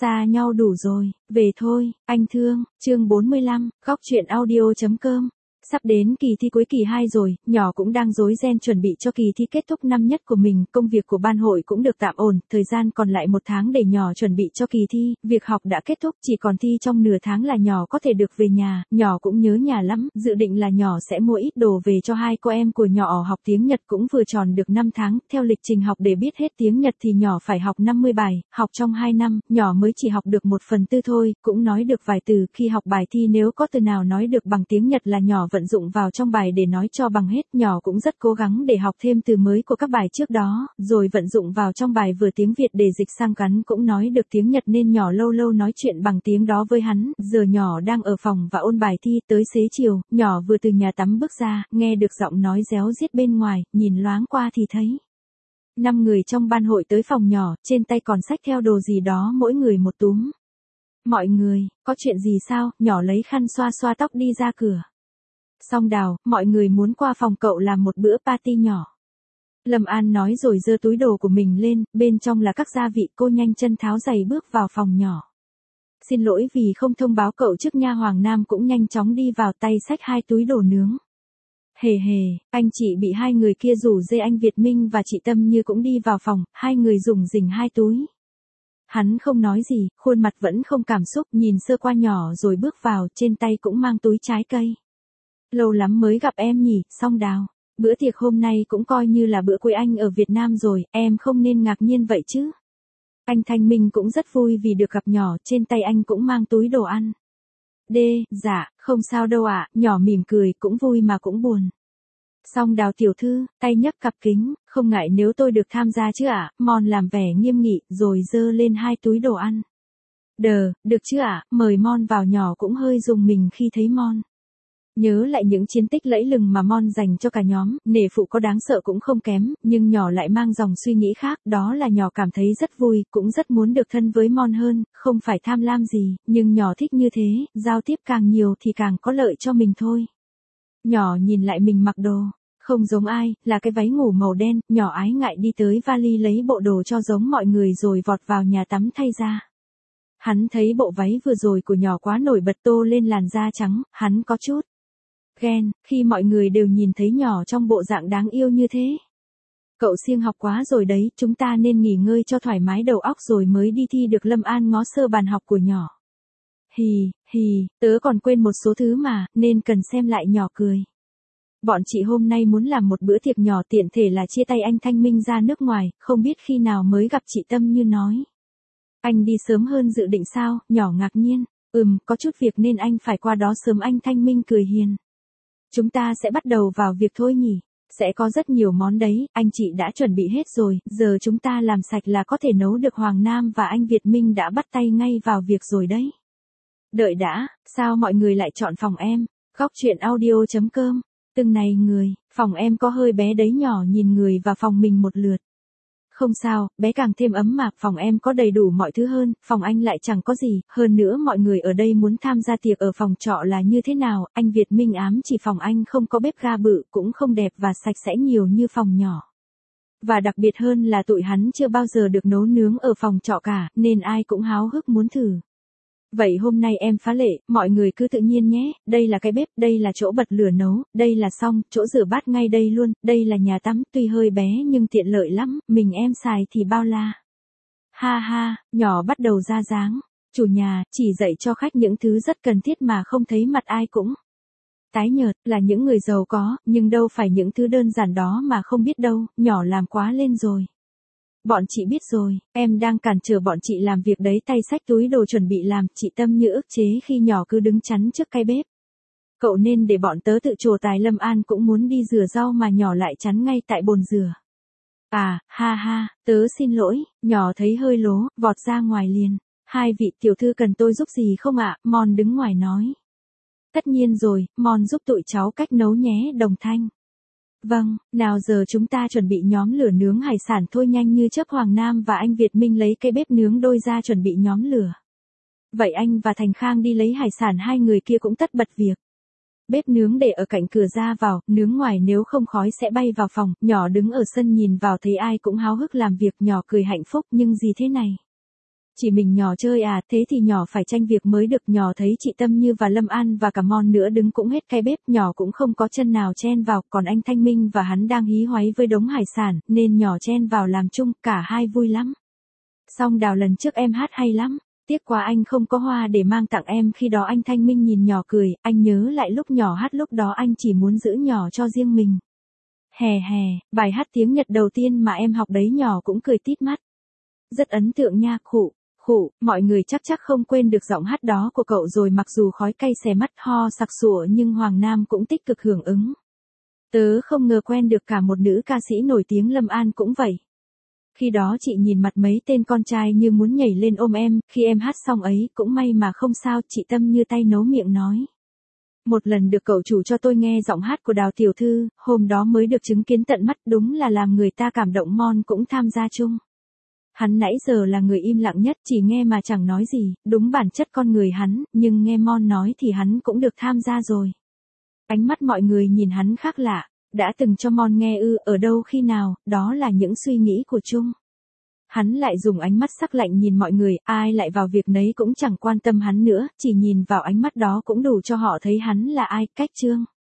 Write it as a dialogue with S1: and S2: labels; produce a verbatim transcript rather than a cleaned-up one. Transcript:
S1: xa nhau đủ rồi, về thôi, anh thương, chương bốn mươi lăm, góc truyện audio.com. Sắp đến kỳ thi cuối kỳ hai rồi, nhỏ cũng đang rối ren chuẩn bị cho kỳ thi kết thúc năm nhất của mình, công việc của ban hội cũng được tạm ổn, thời gian còn lại một tháng để nhỏ chuẩn bị cho kỳ thi, việc học đã kết thúc, chỉ còn thi trong nửa tháng là nhỏ có thể được về nhà, nhỏ cũng nhớ nhà lắm, dự định là nhỏ sẽ mua ít đồ về cho hai cô em của nhỏ học tiếng Nhật cũng vừa tròn được năm tháng, theo lịch trình học để biết hết tiếng Nhật thì nhỏ phải học năm mươi bài, học trong hai năm, nhỏ mới chỉ học được một phần tư thôi, cũng nói được vài từ, khi học bài thi nếu có từ nào nói được bằng tiếng Nhật là nhỏ vận dụng vào trong bài để nói cho bằng hết, nhỏ cũng rất cố gắng để học thêm từ mới của các bài trước đó, rồi vận dụng vào trong bài vừa tiếng Việt để dịch sang cắn cũng nói được tiếng Nhật nên nhỏ lâu lâu nói chuyện bằng tiếng đó với hắn, giờ nhỏ đang ở phòng và ôn bài thi, tới xế chiều, nhỏ vừa từ nhà tắm bước ra, nghe được giọng nói réo riết bên ngoài, nhìn loáng qua thì thấy năm người trong ban hội tới phòng nhỏ, trên tay còn xách theo đồ gì đó mỗi người một túm. Mọi người, có chuyện gì sao? Nhỏ lấy khăn xoa xoa tóc đi ra cửa. Song Đào, mọi người muốn qua phòng cậu làm một bữa party nhỏ. Lâm An nói rồi giơ túi đồ của mình lên, bên trong là các gia vị, cô nhanh chân tháo giày bước vào phòng nhỏ. Xin lỗi vì không thông báo cậu trước nha. Hoàng Nam cũng nhanh chóng đi vào, tay xách hai túi đồ nướng. Hề hề, anh chị bị hai người kia rủ dê. Anh Việt Minh và chị Tâm Như cũng đi vào phòng, hai người dùng rình hai túi. Hắn không nói gì, khuôn mặt vẫn không cảm xúc, nhìn sơ qua nhỏ rồi bước vào, trên tay cũng mang túi trái cây. Lâu lắm mới gặp em nhỉ, Song Đào. Bữa tiệc hôm nay cũng coi như là bữa cuối anh ở Việt Nam rồi, em không nên ngạc nhiên vậy chứ. Anh Thanh Minh cũng rất vui vì được gặp nhỏ, trên tay anh cũng mang túi đồ ăn. Đê, dạ, không sao đâu ạ, nhỏ mỉm cười, cũng vui mà cũng buồn. Song Đào tiểu thư, tay nhấc cặp kính, không ngại nếu tôi được tham gia chứ ạ, Mon làm vẻ nghiêm nghị, rồi dơ lên hai túi đồ ăn. Đờ, được chứ ạ, mời Mon vào. Nhỏ cũng hơi rùng mình khi thấy Mon. Nhớ lại những chiến tích lẫy lừng mà Mon dành cho cả nhóm, nể phụ có đáng sợ cũng không kém, nhưng nhỏ lại mang dòng suy nghĩ khác, đó là nhỏ cảm thấy rất vui, cũng rất muốn được thân với Mon hơn, không phải tham lam gì, nhưng nhỏ thích như thế, giao tiếp càng nhiều thì càng có lợi cho mình thôi. Nhỏ nhìn lại mình mặc đồ, không giống ai, là cái váy ngủ màu đen, nhỏ ái ngại đi tới vali lấy bộ đồ cho giống mọi người rồi vọt vào nhà tắm thay ra. Hắn thấy bộ váy vừa rồi của nhỏ quá nổi bật tô lên làn da trắng, hắn có chút ghen, khi mọi người đều nhìn thấy nhỏ trong bộ dạng đáng yêu như thế. Cậu siêng học quá rồi đấy, chúng ta nên nghỉ ngơi cho thoải mái đầu óc rồi mới đi thi được. Lâm An ngó sơ bàn học của nhỏ. Hì, hì, tớ còn quên một số thứ mà, nên cần xem lại. Nhỏ cười. Bọn chị hôm nay muốn làm một bữa tiệc nhỏ, tiện thể là chia tay anh Thanh Minh ra nước ngoài, không biết khi nào mới gặp. Chị Tâm Như nói. Anh đi sớm hơn dự định sao? Nhỏ ngạc nhiên. Ừm, có chút việc nên anh phải qua đó sớm. Anh Thanh Minh cười hiền. Chúng ta sẽ bắt đầu vào việc thôi nhỉ? Sẽ có rất nhiều món đấy, anh chị đã chuẩn bị hết rồi, giờ chúng ta làm sạch là có thể nấu được. Hoàng Nam và anh Việt Minh đã bắt tay ngay vào việc rồi đấy. Đợi đã, sao mọi người lại chọn phòng em? Góc truyện audio.com. Từng này người, phòng em có hơi bé đấy. Nhỏ nhìn người và phòng mình một lượt. Không sao, bé càng thêm ấm mà, phòng em có đầy đủ mọi thứ hơn, phòng anh lại chẳng có gì, hơn nữa mọi người ở đây muốn tham gia tiệc ở phòng trọ là như thế nào? Anh Việt Minh ám chỉ phòng anh không có bếp ga bự, cũng không đẹp và sạch sẽ nhiều như phòng nhỏ. Và đặc biệt hơn là tụi hắn chưa bao giờ được nấu nướng ở phòng trọ cả, nên ai cũng háo hức muốn thử. Vậy hôm nay em phá lệ, mọi người cứ tự nhiên nhé, đây là cái bếp, đây là chỗ bật lửa nấu, đây là xong, chỗ rửa bát ngay đây luôn, đây là nhà tắm, tuy hơi bé nhưng tiện lợi lắm, mình em xài thì bao la. Ha ha, nhỏ bắt đầu ra dáng, chủ nhà, chỉ dạy cho khách những thứ rất cần thiết mà không thấy mặt ai cũng tái nhợt, là những người giàu có, nhưng đâu phải những thứ đơn giản đó mà không biết đâu, nhỏ làm quá lên rồi. Bọn chị biết rồi, em đang cản trở bọn chị làm việc đấy. Tay xách túi đồ chuẩn bị làm, chị Tâm Như ức chế khi nhỏ cứ đứng chắn trước cái bếp. Cậu nên để bọn tớ tự trổ tài. Lâm An cũng muốn đi rửa rau mà nhỏ lại chắn ngay tại bồn rửa. À, ha ha, tớ xin lỗi, nhỏ thấy hơi lố, vọt ra ngoài liền. Hai vị tiểu thư cần tôi giúp gì không ạ? Mon đứng ngoài nói. Tất nhiên rồi, Mon giúp tụi cháu cách nấu nhé. Đồng thanh. Vâng, nào giờ chúng ta chuẩn bị nhóm lửa nướng hải sản thôi. Nhanh như chớp Hoàng Nam và anh Việt Minh lấy cái bếp nướng đôi ra chuẩn bị nhóm lửa. Vậy anh và Thành Khang đi lấy hải sản. Hai người kia cũng tất bật việc. Bếp nướng để ở cạnh cửa ra vào, nướng ngoài nếu không khói sẽ bay vào phòng. Nhỏ đứng ở sân nhìn vào thấy ai cũng háo hức làm việc. Nhỏ cười hạnh phúc, nhưng gì thế này? Chỉ mình nhỏ chơi à, thế thì nhỏ phải tranh việc mới được. Nhỏ thấy chị Tâm Như và Lâm An và cả Mon nữa đứng cũng hết cái bếp, nhỏ cũng không có chân nào chen vào, còn anh Thanh Minh và hắn đang hí hoáy với đống hải sản, nên nhỏ chen vào làm chung, cả hai vui lắm. Song Đào lần trước em hát hay lắm, tiếc quá anh không có hoa để mang tặng em. Khi đó anh Thanh Minh nhìn nhỏ cười, anh nhớ lại lúc nhỏ hát, lúc đó anh chỉ muốn giữ nhỏ cho riêng mình. Hè hè, bài hát tiếng Nhật đầu tiên mà em học đấy, nhỏ cũng cười tít mắt. Rất ấn tượng nha, khụ, khụ, mọi người chắc chắc không quên được giọng hát đó của cậu rồi. Mặc dù khói cay xè mắt, ho sặc sụa, nhưng Hoàng Nam cũng tích cực hưởng ứng. Tớ không ngờ quen được cả một nữ ca sĩ nổi tiếng. Lâm An cũng vậy. Khi đó chị nhìn mặt mấy tên con trai như muốn nhảy lên ôm em, khi em hát xong ấy, cũng may mà không sao. Chị Tâm Như tay nấu miệng nói. Một lần được cậu chủ cho tôi nghe giọng hát của Đào tiểu thư, hôm đó mới được chứng kiến tận mắt, đúng là làm người ta cảm động. Mon cũng tham gia chung. Hắn nãy giờ là người im lặng nhất, chỉ nghe mà chẳng nói gì, đúng bản chất con người hắn, nhưng nghe Mon nói thì hắn cũng được tham gia rồi. Ánh mắt mọi người nhìn hắn khác lạ, đã từng cho Mon nghe ư, ở đâu khi nào, đó là những suy nghĩ của Trung. Hắn lại dùng ánh mắt sắc lạnh nhìn mọi người, ai lại vào việc nấy cũng chẳng quan tâm hắn nữa, chỉ nhìn vào ánh mắt đó cũng đủ cho họ thấy hắn là ai. Cách chương